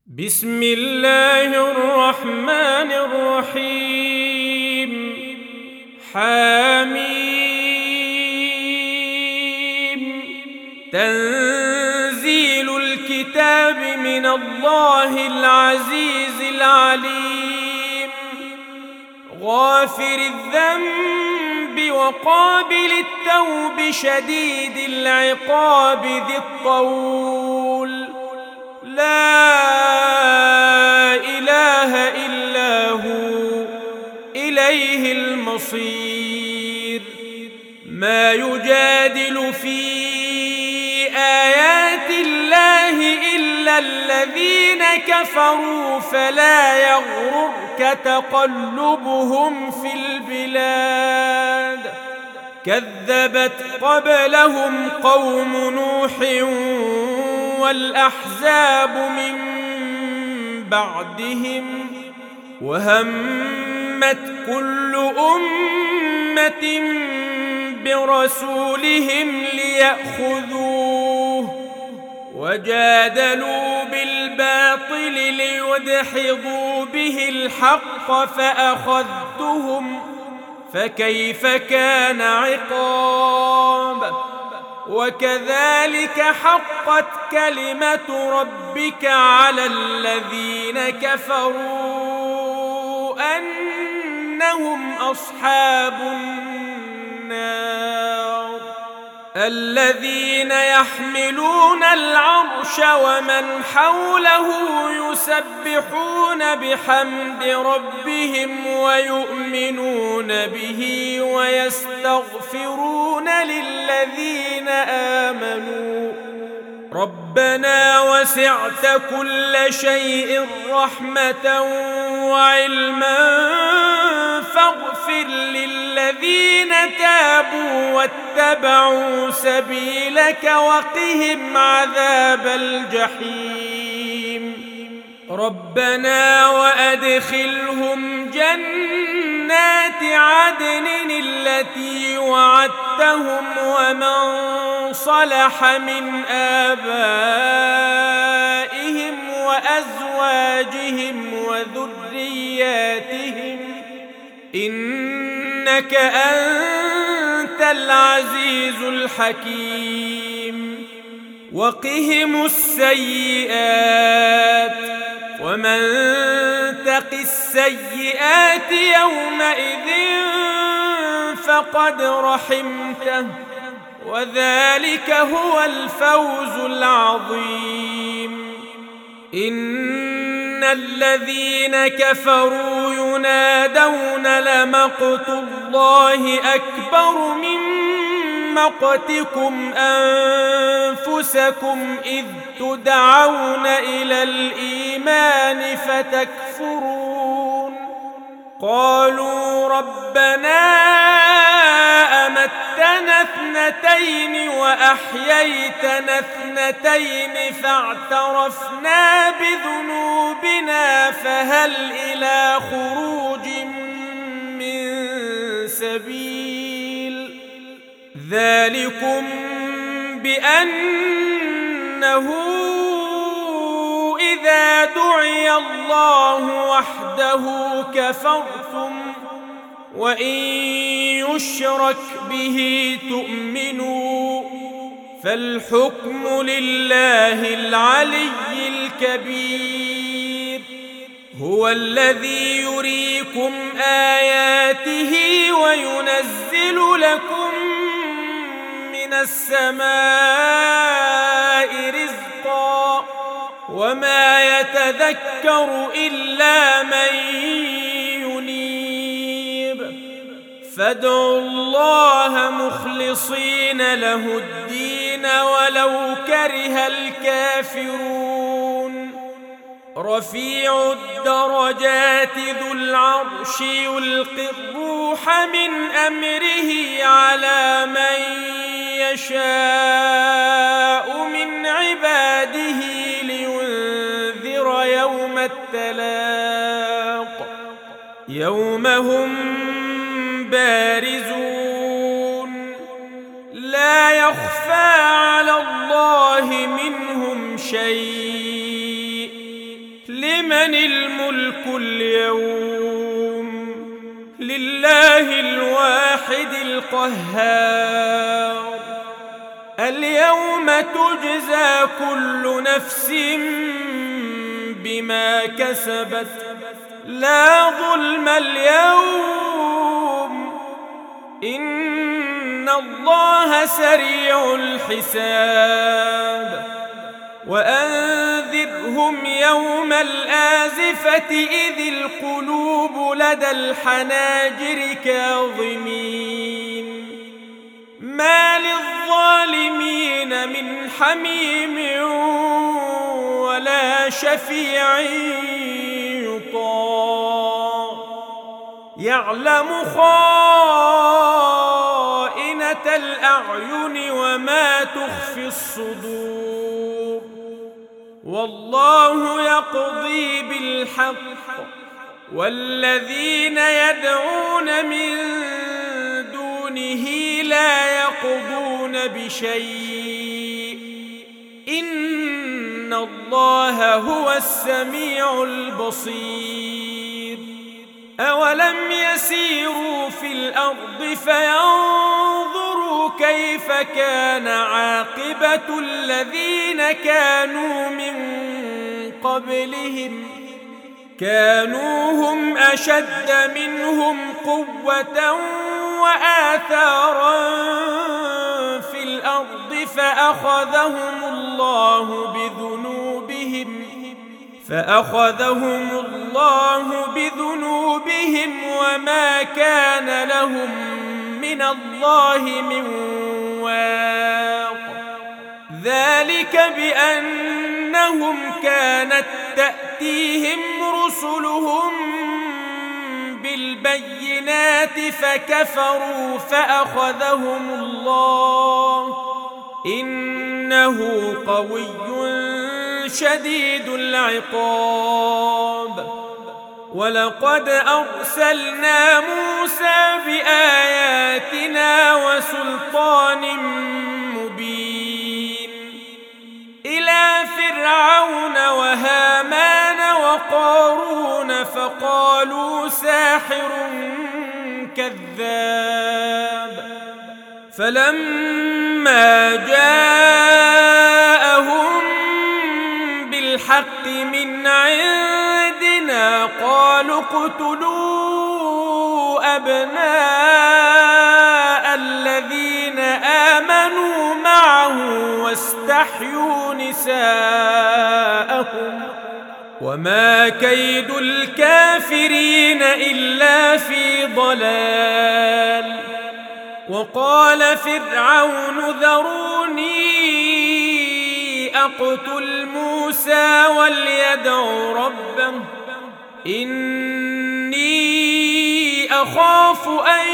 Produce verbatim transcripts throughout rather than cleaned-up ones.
بسم الله الرحمن الرحيم. حميم. تنزيل الكتاب من الله العزيز العليم، غافر الذنب وقابل التوب شديد العقاب ذي الطول، لا إله إلا هو إليه المصير. ما يجادل في آيات الله إلا الذين كفروا، فلا يغررك تقلبهم في البلاد. كذبت قبلهم قوم نوح والأحزاب من بعدهم، وهمت كل أمة برسولهم ليأخذوه، وجادلوا بالباطل ليدحضوا به الحق فأخذتهم، فكيف كان عقاب. وكذلك حقت كلمة ربك على الذين كفروا أنهم أصحاب النار. الذين يحملون العرش ومن حوله يسبحون بحمد ربهم ويؤمنون به ويستغفرون للذين آمنوا ربنا وسعت كل شيء رحمة وعلما فاغفر للذين تابوا واتبعوا سبيلك وقهم عذاب الجحيم. ربنا وأدخلهم جنات عدن التي وعدتهم ومن صلح من آبائهم وأزواجهم وذرياتهم إنك أنت العزيز الحكيم. وقهم السيئات ومن تق السيئات يومئذ فقد رحمته، وذلك هو الفوز العظيم. إن الذين كفروا ينادون لمقت الله أكبر من مقتكم أنفسكم إذ تدعون إلى الإيمان فتكفرون. قالوا ربنا أمتنا اثنتين وأحييتنا اثنتين فاعترفنا بذنوبنا فهل إلى خروج من سبيل. ذلكم بأنه إذا دعي الله وحده كفرتم وإن يشرك به تؤمنوا، فالحكم لله العلي الكبير. هو الذي يريكم آياته وينزل لكم من السماء رزقا وما يتذكر إلا من ينيب. فادعوا الله مخلصين له الدين ولو كره الكافرون. رفيع الدرجات ذو العرش يلقي الروح من أمره على من يشاء من عباده لينذر يوم التلاق، يوم هم بارزون لا يخفى على الله منهم شيء لمن الملك اليوم لله الواحد القهار اليوم تجزى كل نفس بما كسبت لا ظلم اليوم إن الله سريع الحساب وأنذرهم يوم الآزفة إذ القلوب لدى الحناجر كاظمين ما للظالمين من حميم ولا شفيع يطاع يعلم خائنة الأعين وما تخفي الصدور والله يقضي بالحق والذين يدعون من دونه لا يقضون بشيء إن الله هو السميع البصير أولم يسيروا في الأرض فينظروا كيف كان عاقبة الذين كانوا من قبلهم كانوا هم أشد منهم قوة وآثارا في الأرض فأخذهم الله بذنوبهم فأخذهم الله بذنوبهم وما كان لهم من الله من واق ذلك بأنهم كانت تأتيهم رسلهم بالبينات فكفروا فأخذهم الله إنه قوي شديد العقاب ولقد أرسلنا موسى بآياتنا وسلطان مبين إلى فرعون وهامان وقارون فقالوا ساحر كذاب فلما جاءهم بالحق من عندنا قالوا اقتلوا أبناء الذين آمنوا معه واستحيوا نساءهم وما كيد الكافرين إلا في ضلال وقال فرعون ذروني أقتل موسى وليدع ربه إني أخاف أن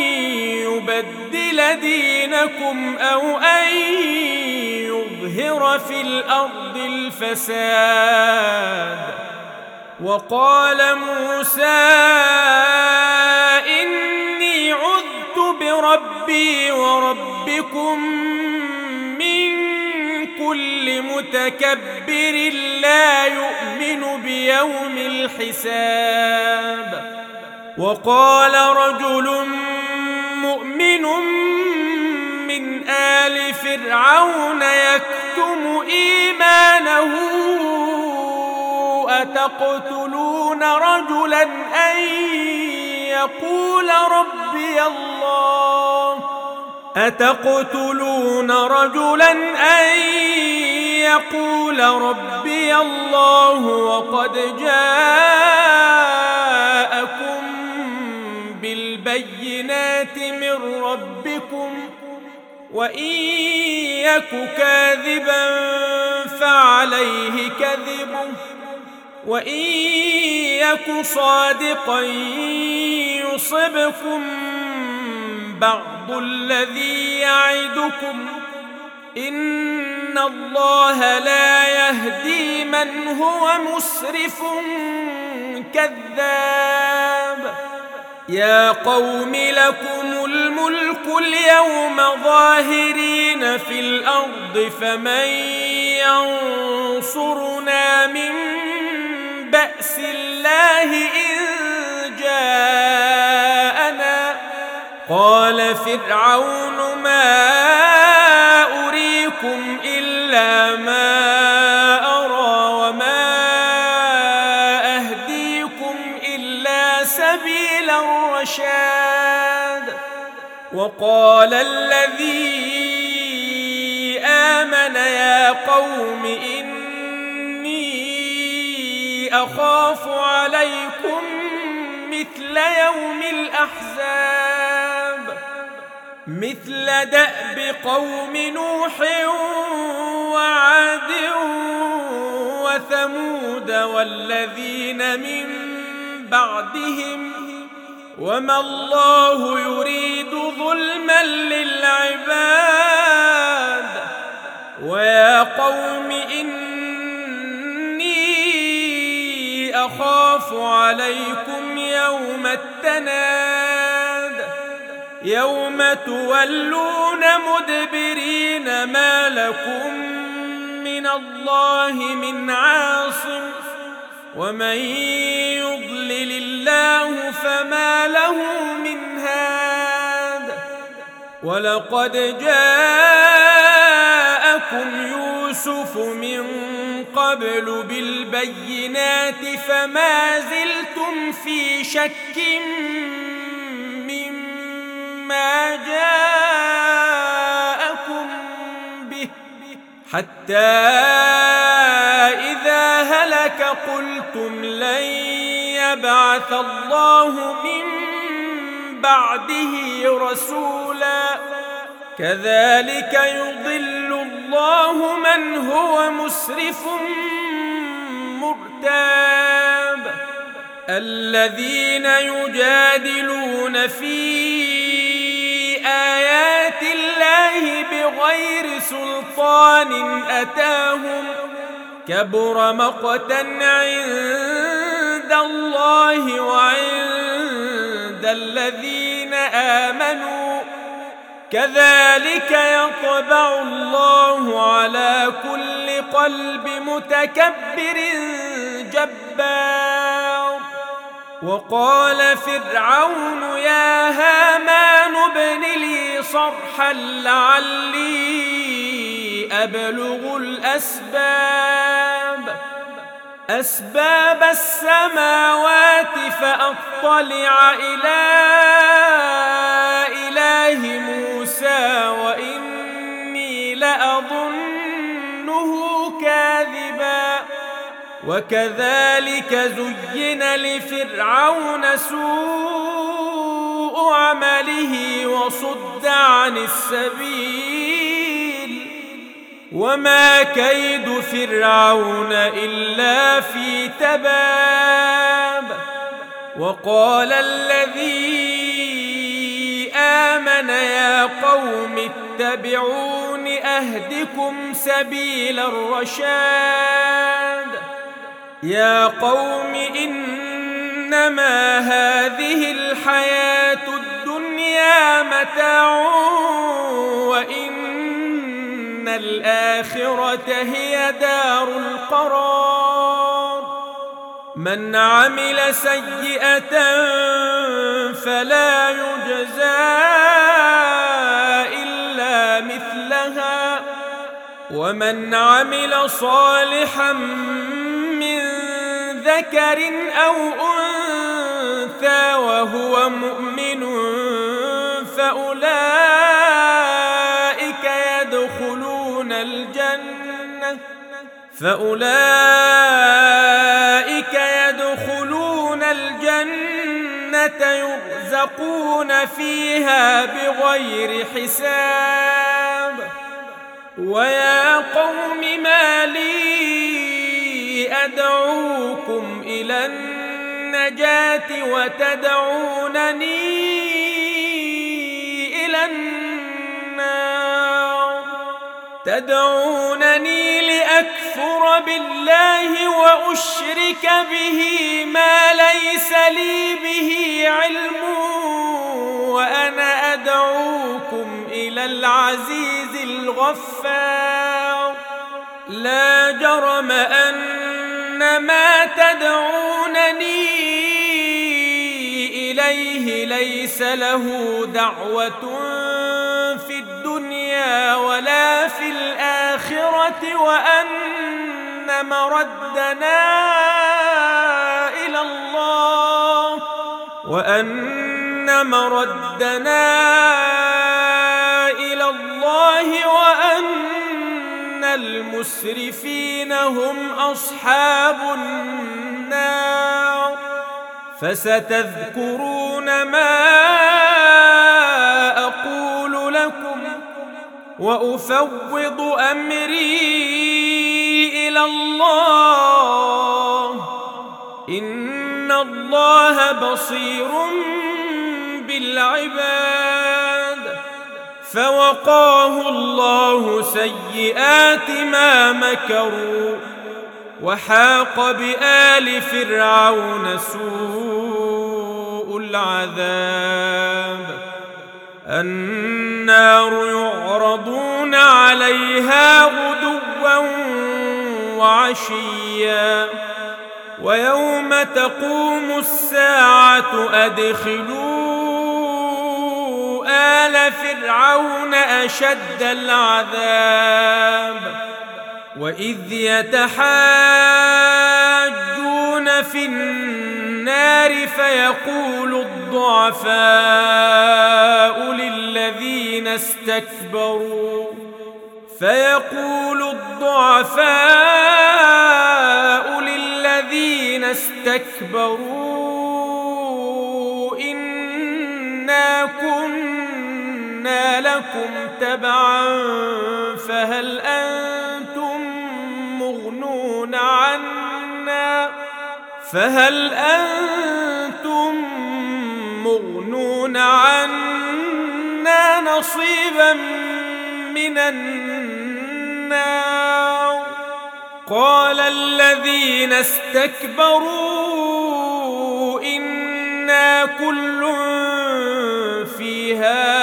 يبدل دينكم أو أن يظهر في الأرض الفساد وقال موسى إني عذت بربي وربكم من كل متكبر لا يؤمن بيوم الحساب وقال رجل مؤمن من آل فرعون يكتم إيمانه أتقتلون رجلا أن يقول ربي الله أتقتلون رجلا أن يقول ربي الله وقد جاءكم بالبينات من ربكم وإن يك كاذبا فعليه كذبه وإن يك صادقا يصبكم بعض الذي يعدكم إن الله لا يهدي من هو مسرف كذاب يا قوم لكم الملك اليوم ظاهرين في الأرض فمن ينصرنا من بأس الله إن جاءنا قال فرعون ما أريكم إلا ما أرى وما أهديكم إلا سبيل الرشاد وقال الذي آمن يا قوم إني أخاف عليكم مثل يوم الأحزاب مثل دأب قوم نوح وعاد وثمود والذين من بعدهم وما الله يريد ظلما للعباد ويا قوم إني أخاف عليكم يوم التناد يوم تولون مدبرين ما لكم من الله من عاصم ومن يضلل الله فما له من هاد ولقد جاءكم يوسف من قبل بالبينات فما زلتم في شك مما جاءكم به حتى إذا هلك قلتم لن يبعث الله من بعده رسولا كذلك يضل الله من هو مسرف مرتاب الذين يجادلون في آيات الله بغير سلطان أتاهم كبر مقتا عند الله وعند الذين آمنوا كذلك يطبع الله على كل قلب متكبر جبار وقال فرعون يا هامان ابن لي صرحا لعلي أبلغ الأسباب أسباب السماوات فأطلع إلى إله موسى وإني لأظنه كاذبا وكذلك زين لفرعون سوء عمله وصد عن السبيل وما كيد فرعون إلا في تباب وقال الذي آمن يا قوم اتبعون أهدكم سبيل الرشاد يا قوم إنما هذه الحياة الدنيا متاع وإن الآخرة هي دار القرار من عمل سيئة فلا يجزى إلا مثلها ومن عمل صالحا من ذكر أو أنثى وهو مؤمن فأولئك يدخلون الجنة فأولئك يدخلون الجنة يرزقون فيها بغير حساب ويا قوم ما لي أدعوكم إلى النجاة وتدعونني إلى النار تدعونني لأكفر بالله وأشرك به ما ليس لي به علم وأنا أدعوكم إلى العزيز الغفار لا جرم أن ما تدعونني إليه ليس له دعوة في الدنيا ولا في الآخرة وأن مردنا إلى الله وأن مردنا إلى الله وأن المسرفين هم أصحاب النار. فستذكرون ما أقول لكم وأفوض أمري إلى الله إن الله بصير بالعباد. فوقاه الله سيئات ما مكروا وحاق بآل فرعون سوء العذاب. النار يعرضون عليها غدوا وعشيا ويوم تقوم الساعة أدخلوا آل فرعون أشد العذاب. وإذ يتحاجون في النار فيقول الضعفاء للذين استكبروا فيقول الضعفاء للذين استكبروا إنا كنا لكم تبعا فهل أنتم مغنون عنا فهل أنتم مغنون عنا نصيبا من النار. قال الذين استكبروا إنا كل فيها